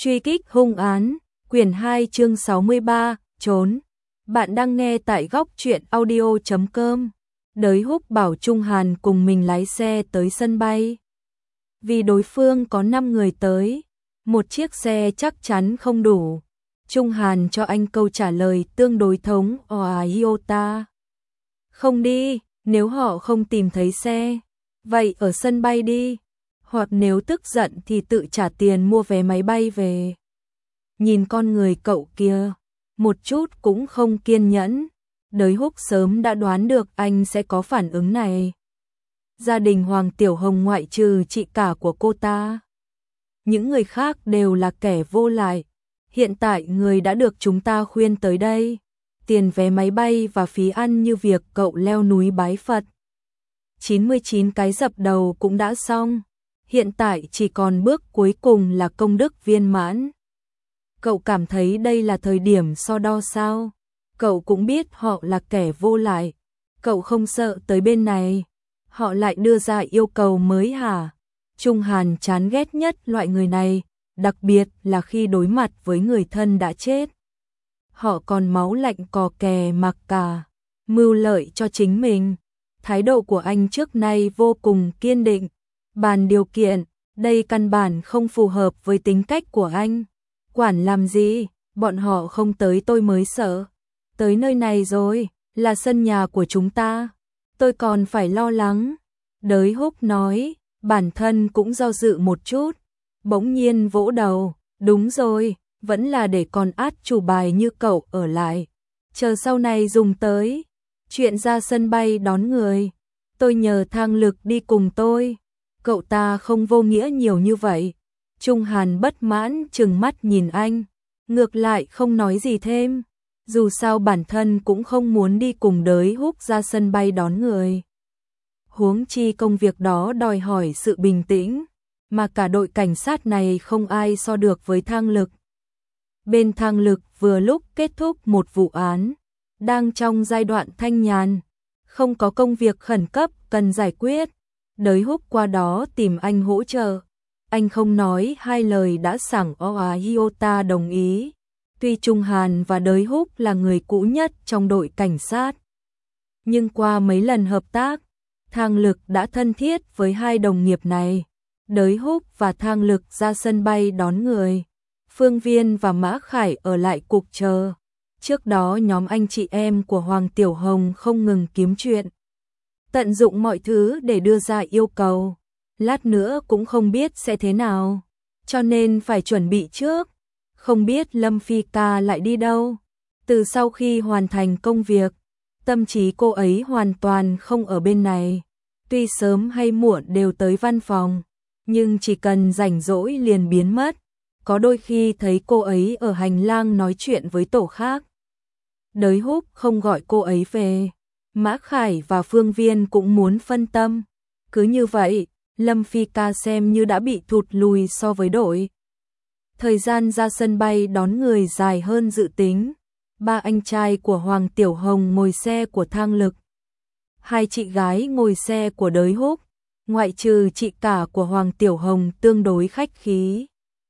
Truy kích hung án, quyển 2 chương 63, trốn. Bạn đang nghe tại góc truyện audio.com. Đới Húc bảo Trung Hàn cùng mình lái xe tới sân bay. Vì đối phương có 5 người tới, một chiếc xe chắc chắn không đủ. Trung Hàn cho anh câu trả lời tương đối thống Iota. Không đi, nếu họ không tìm thấy xe, vậy ở sân bay đi. Hoặc nếu tức giận thì tự trả tiền mua vé máy bay về. Nhìn con người cậu kia, một chút cũng không kiên nhẫn. Đới Húc sớm đã đoán được anh sẽ có phản ứng này. Gia đình Hoàng Tiểu Hồng ngoại trừ chị cả của cô ta, những người khác đều là kẻ vô lại. Hiện tại người đã được chúng ta khuyên tới đây, tiền vé máy bay và phí ăn như việc cậu leo núi bái Phật. 99 cái dập đầu cũng đã xong. Hiện tại chỉ còn bước cuối cùng là công đức viên mãn. Cậu cảm thấy đây là thời điểm so đo sao? Cậu cũng biết họ là kẻ vô lại. Cậu không sợ tới bên này họ lại đưa ra yêu cầu mới hả? Trung Hàn chán ghét nhất loại người này, đặc biệt là khi đối mặt với người thân đã chết. Họ còn máu lạnh cò kè mặc cả, mưu lợi cho chính mình. Thái độ của anh trước nay vô cùng kiên định. Bàn điều kiện, đây căn bản không phù hợp với tính cách của anh. Quản làm gì, bọn họ không tới tôi mới sợ. Tới nơi này rồi, là sân nhà của chúng ta, tôi còn phải lo lắng. Đới Húc nói, bản thân cũng do dự một chút, bỗng nhiên vỗ đầu, đúng rồi, vẫn là để con át chủ bài như cậu ở lại. Chờ sau này dùng tới, chuyện ra sân bay đón người, tôi nhờ Thang Lực đi cùng tôi. Cậu ta không vô nghĩa nhiều như vậy. Trung Hàn bất mãn trừng mắt nhìn anh, ngược lại không nói gì thêm. Dù sao bản thân cũng không muốn đi cùng Đới Húc ra sân bay đón người. Huống chi công việc đó đòi hỏi sự bình tĩnh, mà cả đội cảnh sát này không ai so được với Thang Lực. Bên Thang Lực vừa lúc kết thúc một vụ án, đang trong giai đoạn thanh nhàn, không có công việc khẩn cấp cần giải quyết. Đới Húc qua đó tìm anh hỗ trợ. Anh không nói hai lời đã sảng Iota đồng ý. Tuy Trung Hàn và Đới Húc là người cũ nhất trong đội cảnh sát, nhưng qua mấy lần hợp tác, Thang Lực đã thân thiết với hai đồng nghiệp này. Đới Húc và Thang Lực ra sân bay đón người. Phương Viên và Mã Khải ở lại cục chờ. Trước đó nhóm anh chị em của Hoàng Tiểu Hồng không ngừng kiếm chuyện, tận dụng mọi thứ để đưa ra yêu cầu. Lát nữa cũng không biết sẽ thế nào, cho nên phải chuẩn bị trước. Không biết Lâm Phi ca lại đi đâu. Từ sau khi hoàn thành công việc, tâm trí cô ấy hoàn toàn không ở bên này. Tuy sớm hay muộn đều tới văn phòng, nhưng chỉ cần rảnh rỗi liền biến mất. Có đôi khi thấy cô ấy ở hành lang nói chuyện với tổ khác. Đới Húc không gọi cô ấy về. Mã Khải và Phương Viên cũng muốn phân tâm. Cứ như vậy, Lâm Phi ca xem như đã bị thụt lùi so với đội. Thời gian ra sân bay đón người dài hơn dự tính. Ba anh trai của Hoàng Tiểu Hồng ngồi xe của Thang Lực, hai chị gái ngồi xe của Đới Húc, ngoại trừ chị cả của Hoàng Tiểu Hồng tương đối khách khí.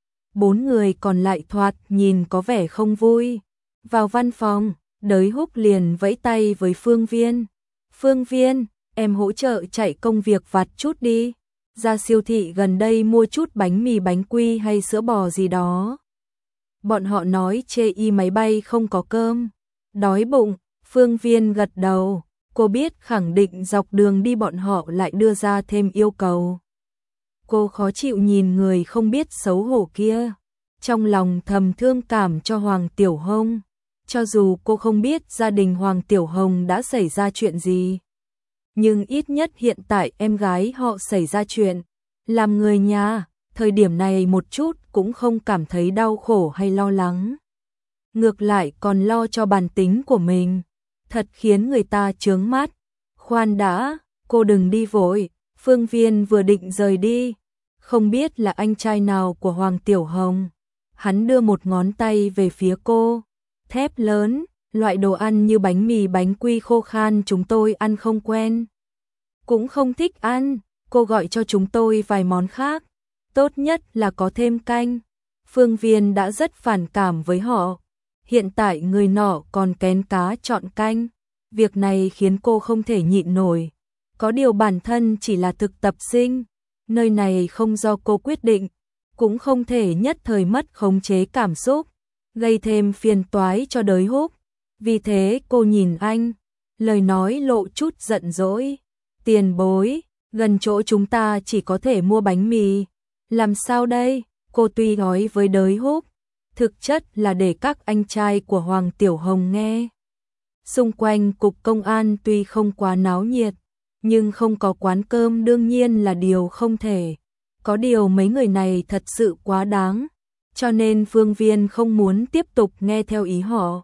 4 người còn lại thoạt nhìn có vẻ không vui. Vào văn phòng, Đới Húc liền vẫy tay với Phương Viên. Phương Viên, em hỗ trợ chạy công việc vặt chút đi. Ra siêu thị gần đây mua chút bánh mì bánh quy hay sữa bò gì đó. Bọn họ nói chê máy bay không có cơm. Đói bụng, Phương Viên gật đầu. Cô biết khẳng định dọc đường đi bọn họ lại đưa ra thêm yêu cầu. Cô khó chịu nhìn người không biết xấu hổ kia. Trong lòng thầm thương cảm cho Hoàng Tiểu Hồng. Cho dù cô không biết gia đình Hoàng Tiểu Hồng đã xảy ra chuyện gì, nhưng ít nhất hiện tại em gái họ xảy ra chuyện. Làm người nhà, thời điểm này một chút cũng không cảm thấy đau khổ hay lo lắng. Ngược lại còn lo cho bản tính của mình. Thật khiến người ta chướng mắt. Khoan đã, cô đừng đi vội. Phương Viên vừa định rời đi. Không biết là anh trai nào của Hoàng Tiểu Hồng. Hắn đưa một ngón tay về phía cô. Thép lớn, loại đồ ăn như bánh mì bánh quy khô khan chúng tôi ăn không quen. Cũng không thích ăn, cô gọi cho chúng tôi vài món khác. Tốt nhất là có thêm canh. Phương Viên đã rất phản cảm với họ. Hiện tại người nọ còn kén cá chọn canh. Việc này khiến cô không thể nhịn nổi. Có điều bản thân chỉ là thực tập sinh. Nơi này không do cô quyết định. Cũng không thể nhất thời mất khống chế cảm xúc. Gây thêm phiền toái cho Đới Húc. Vì thế cô nhìn anh. Lời nói lộ chút giận dỗi. Tiền bối, gần chỗ chúng ta chỉ có thể mua bánh mì. Làm sao đây? Cô tuy nói với Đới Húc, thực chất là để các anh trai của Hoàng Tiểu Hồng nghe. Xung quanh cục công an tuy không quá náo nhiệt, nhưng không có quán cơm đương nhiên là điều không thể. Có điều mấy người này thật sự quá đáng, cho nên Phương Viên không muốn tiếp tục nghe theo ý họ.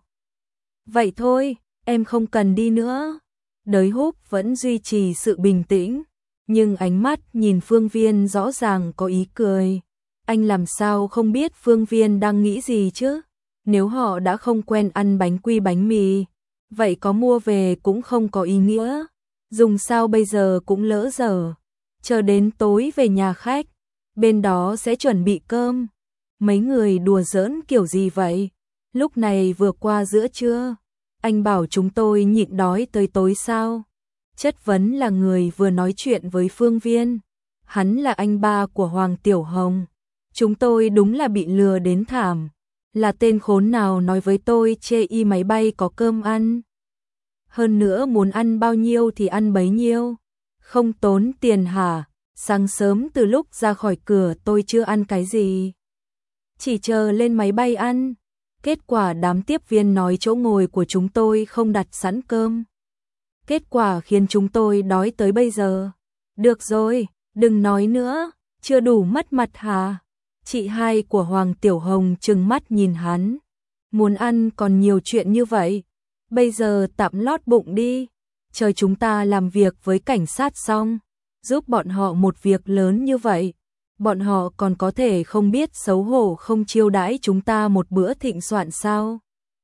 Vậy thôi, em không cần đi nữa. Đới Húc vẫn duy trì sự bình tĩnh, nhưng ánh mắt nhìn Phương Viên rõ ràng có ý cười. Anh làm sao không biết Phương Viên đang nghĩ gì chứ? Nếu họ đã không quen ăn bánh quy bánh mì, vậy có mua về cũng không có ý nghĩa. Dùng sao bây giờ cũng lỡ giờ. Chờ đến tối về nhà khách, bên đó sẽ chuẩn bị cơm. Mấy người đùa giỡn kiểu gì vậy? Lúc này vừa qua giữa trưa, anh bảo chúng tôi nhịn đói tới tối sao? Chất vấn là người vừa nói chuyện với Phương Viên. Hắn là anh ba của Hoàng Tiểu Hồng. Chúng tôi đúng là bị lừa đến thảm. Là tên khốn nào nói với tôi chê y máy bay có cơm ăn. Hơn nữa muốn ăn bao nhiêu thì ăn bấy nhiêu. Không tốn tiền hả? Sáng sớm từ lúc ra khỏi cửa tôi chưa ăn cái gì. Chỉ chờ lên máy bay ăn. Kết quả đám tiếp viên nói chỗ ngồi của chúng tôi không đặt sẵn cơm. Kết quả khiến chúng tôi đói tới bây giờ. Được rồi, đừng nói nữa, chưa đủ mất mặt hả? Chị hai của Hoàng Tiểu Hồng trừng mắt nhìn hắn. Muốn ăn còn nhiều chuyện như vậy. Bây giờ tạm lót bụng đi. Chờ chúng ta làm việc với cảnh sát xong, giúp bọn họ một việc lớn như vậy. Bọn họ còn có thể không biết xấu hổ không chiêu đãi chúng ta một bữa thịnh soạn sao?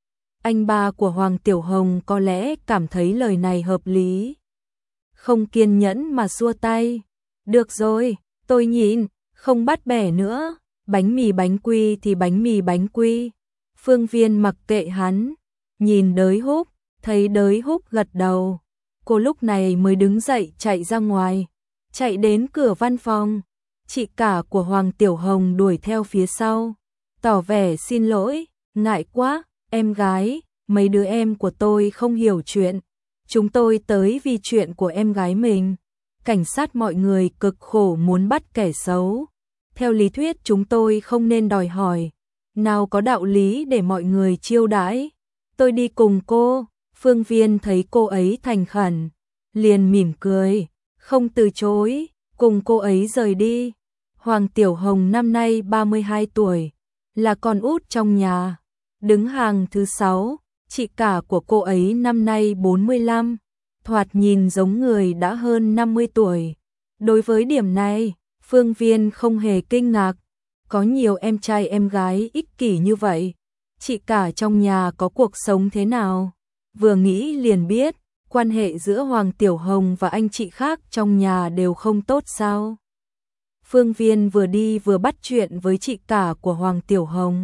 Anh ba của Hoàng Tiểu Hồng có lẽ cảm thấy lời này hợp lý. Không kiên nhẫn mà xua tay. Được rồi, tôi nhịn, không bắt bẻ nữa. Bánh mì bánh quy thì bánh mì bánh quy. Phương Viên mặc kệ hắn, nhìn Đới Húc, thấy Đới Húc gật đầu. Cô lúc này mới đứng dậy chạy ra ngoài, chạy đến cửa văn phòng. Chị cả của Hoàng Tiểu Hồng đuổi theo phía sau, tỏ vẻ xin lỗi, ngại quá, em gái, mấy đứa em của tôi không hiểu chuyện. Chúng tôi tới vì chuyện của em gái mình. Cảnh sát mọi người cực khổ muốn bắt kẻ xấu. Theo lý thuyết chúng tôi không nên đòi hỏi. Nào có đạo lý để mọi người chiêu đãi. Tôi đi cùng cô. Phương Viên thấy cô ấy thành khẩn, liền mỉm cười, không từ chối, cùng cô ấy rời đi. Hoàng Tiểu Hồng năm nay 32 tuổi, là con út trong nhà, đứng hàng thứ 6, chị cả của cô ấy năm nay 45, thoạt nhìn giống người đã hơn 50 tuổi. Đối với điểm này, Phương Viên không hề kinh ngạc, có nhiều em trai em gái ích kỷ như vậy. Chị cả trong nhà có cuộc sống thế nào? Vừa nghĩ liền biết, quan hệ giữa Hoàng Tiểu Hồng và anh chị khác trong nhà đều không tốt sao? Phương Viên vừa đi vừa bắt chuyện với chị cả của Hoàng Tiểu Hồng.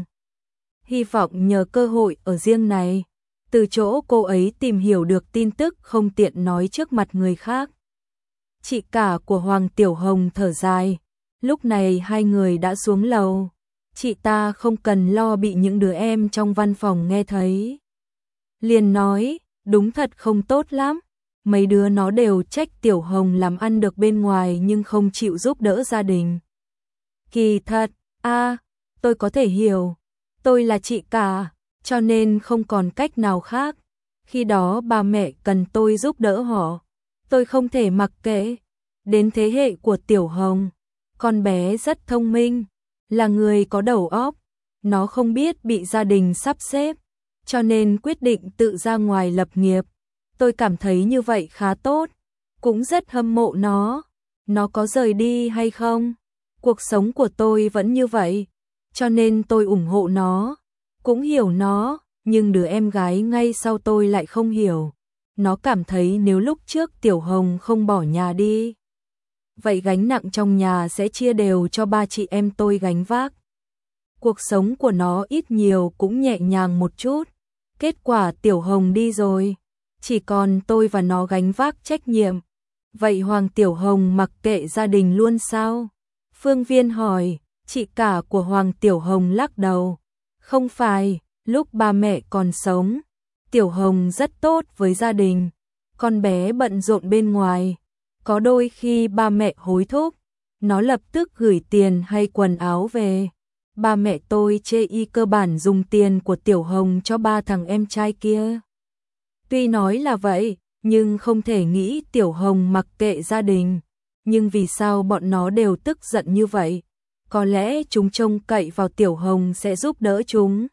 Hy vọng nhờ cơ hội ở riêng này, từ chỗ cô ấy tìm hiểu được tin tức không tiện nói trước mặt người khác. Chị cả của Hoàng Tiểu Hồng thở dài, lúc này hai người đã xuống lầu. Chị ta không cần lo bị những đứa em trong văn phòng nghe thấy. Liền nói, đúng thật không tốt lắm. Mấy đứa nó đều trách Tiểu Hồng làm ăn được bên ngoài nhưng không chịu giúp đỡ gia đình. Kỳ thật, tôi có thể hiểu. Tôi là chị cả, cho nên không còn cách nào khác. Khi đó ba mẹ cần tôi giúp đỡ họ, tôi không thể mặc kệ. Đến thế hệ của Tiểu Hồng, con bé rất thông minh, là người có đầu óc. Nó không biết bị gia đình sắp xếp, cho nên quyết định tự ra ngoài lập nghiệp. Tôi cảm thấy như vậy khá tốt, cũng rất hâm mộ nó. Nó có rời đi hay không? Cuộc sống của tôi vẫn như vậy, cho nên tôi ủng hộ nó, cũng hiểu nó, nhưng đứa em gái ngay sau tôi lại không hiểu. Nó cảm thấy nếu lúc trước Tiểu Hồng không bỏ nhà đi, vậy gánh nặng trong nhà sẽ chia đều cho ba chị em tôi gánh vác. cuộc sống của nó ít nhiều cũng nhẹ nhàng một chút. Kết quả Tiểu Hồng đi rồi, chỉ còn tôi và nó gánh vác trách nhiệm. Vậy Hoàng Tiểu Hồng mặc kệ gia đình luôn sao? Phương Viên hỏi. Chị cả của Hoàng Tiểu Hồng lắc đầu. Không phải, lúc ba mẹ còn sống, Tiểu Hồng rất tốt với gia đình. Con bé bận rộn bên ngoài, có đôi khi ba mẹ hối thúc, nó lập tức gửi tiền hay quần áo về. Ba mẹ tôi chê y cơ bản dùng tiền của Tiểu Hồng cho ba thằng em trai kia. Tuy nói là vậy, nhưng không thể nghĩ Tiểu Hồng mặc kệ gia đình. Nhưng vì sao bọn nó đều tức giận như vậy? Có lẽ chúng trông cậy vào Tiểu Hồng sẽ giúp đỡ chúng.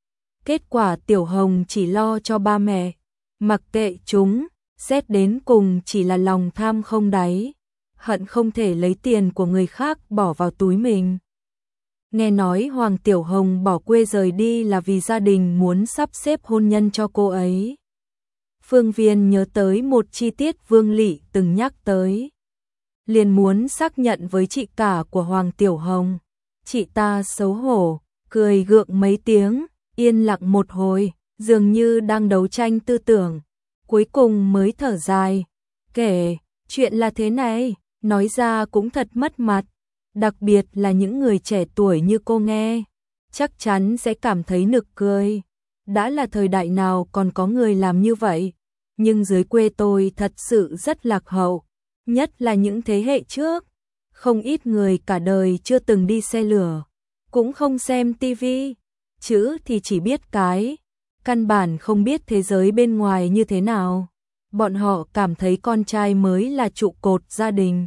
Kết quả Tiểu Hồng chỉ lo cho ba mẹ, mặc kệ chúng, xét đến cùng chỉ là lòng tham không đáy, hận không thể lấy tiền của người khác bỏ vào túi mình. Nghe nói Hoàng Tiểu Hồng bỏ quê rời đi là vì gia đình muốn sắp xếp hôn nhân cho cô ấy. Phương Viên nhớ tới một chi tiết Vương Lị từng nhắc tới. Liền muốn xác nhận với chị cả của Hoàng Tiểu Hồng. Chị ta xấu hổ, cười gượng mấy tiếng, yên lặng một hồi, dường như đang đấu tranh tư tưởng. Cuối cùng mới thở dài, kể, chuyện là thế này, nói ra cũng thật mất mặt. Đặc biệt là những người trẻ tuổi như cô nghe, chắc chắn sẽ cảm thấy nực cười. Đã là thời đại nào còn có người làm như vậy, nhưng dưới quê tôi thật sự rất lạc hậu. Nhất là những thế hệ trước, không ít người cả đời chưa từng đi xe lửa, cũng không xem tivi, chữ thì chỉ biết cái, căn bản không biết thế giới bên ngoài như thế nào. Bọn họ cảm thấy con trai mới là trụ cột gia đình.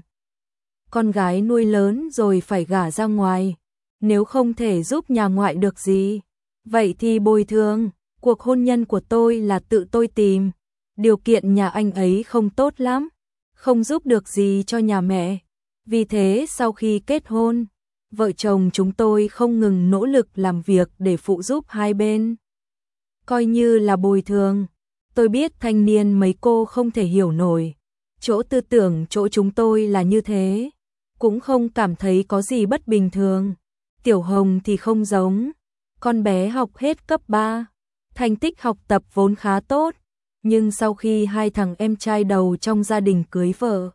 Con gái nuôi lớn rồi phải gả ra ngoài, nếu không thể giúp nhà ngoại được gì, vậy thì bồi thường. Cuộc hôn nhân của tôi là tự tôi tìm, điều kiện nhà anh ấy không tốt lắm, không giúp được gì cho nhà mẹ. Vì thế sau khi kết hôn, vợ chồng chúng tôi không ngừng nỗ lực làm việc để phụ giúp hai bên. Coi như là bồi thường. Tôi biết thanh niên mấy cô không thể hiểu nổi. Chỗ tư tưởng chỗ chúng tôi là như thế, cũng không cảm thấy có gì bất bình thường. Tiểu Hồng thì không giống. Con bé học hết cấp 3, thành tích học tập vốn khá tốt. Nhưng sau khi hai thằng em trai đầu trong gia đình cưới vợ,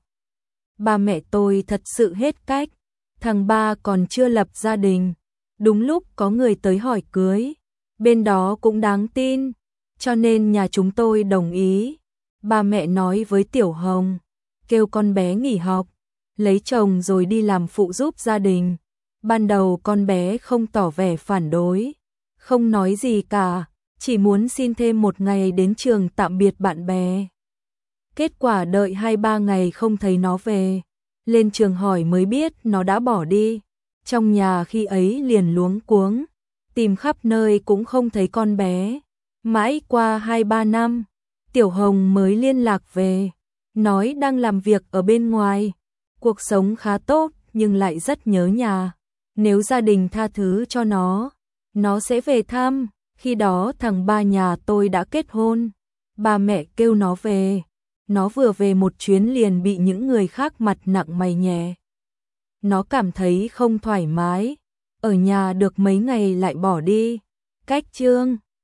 ba mẹ tôi thật sự hết cách. Thằng ba còn chưa lập gia đình, đúng lúc có người tới hỏi cưới, bên đó cũng đáng tin, cho nên nhà chúng tôi đồng ý. Ba mẹ nói với Tiểu Hồng, kêu con bé nghỉ học, lấy chồng rồi đi làm phụ giúp gia đình. Ban đầu con bé không tỏ vẻ phản đối, không nói gì cả, chỉ muốn xin thêm một ngày đến trường tạm biệt bạn bè. Kết quả đợi 2-3 ngày không thấy nó về, lên trường hỏi mới biết nó đã bỏ đi. Trong nhà khi ấy liền luống cuống, tìm khắp nơi cũng không thấy con bé. Mãi qua 2-3 năm, Tiểu Hồng mới liên lạc về, nói đang làm việc ở bên ngoài, cuộc sống khá tốt nhưng lại rất nhớ nhà. Nếu gia đình tha thứ cho nó sẽ về thăm. Khi đó thằng ba nhà tôi đã kết hôn, ba mẹ kêu nó về. Nó vừa về một chuyến liền bị những người khác mặt nặng mày nhẹ. Nó cảm thấy không thoải mái, ở nhà được mấy ngày lại bỏ đi. Cách chương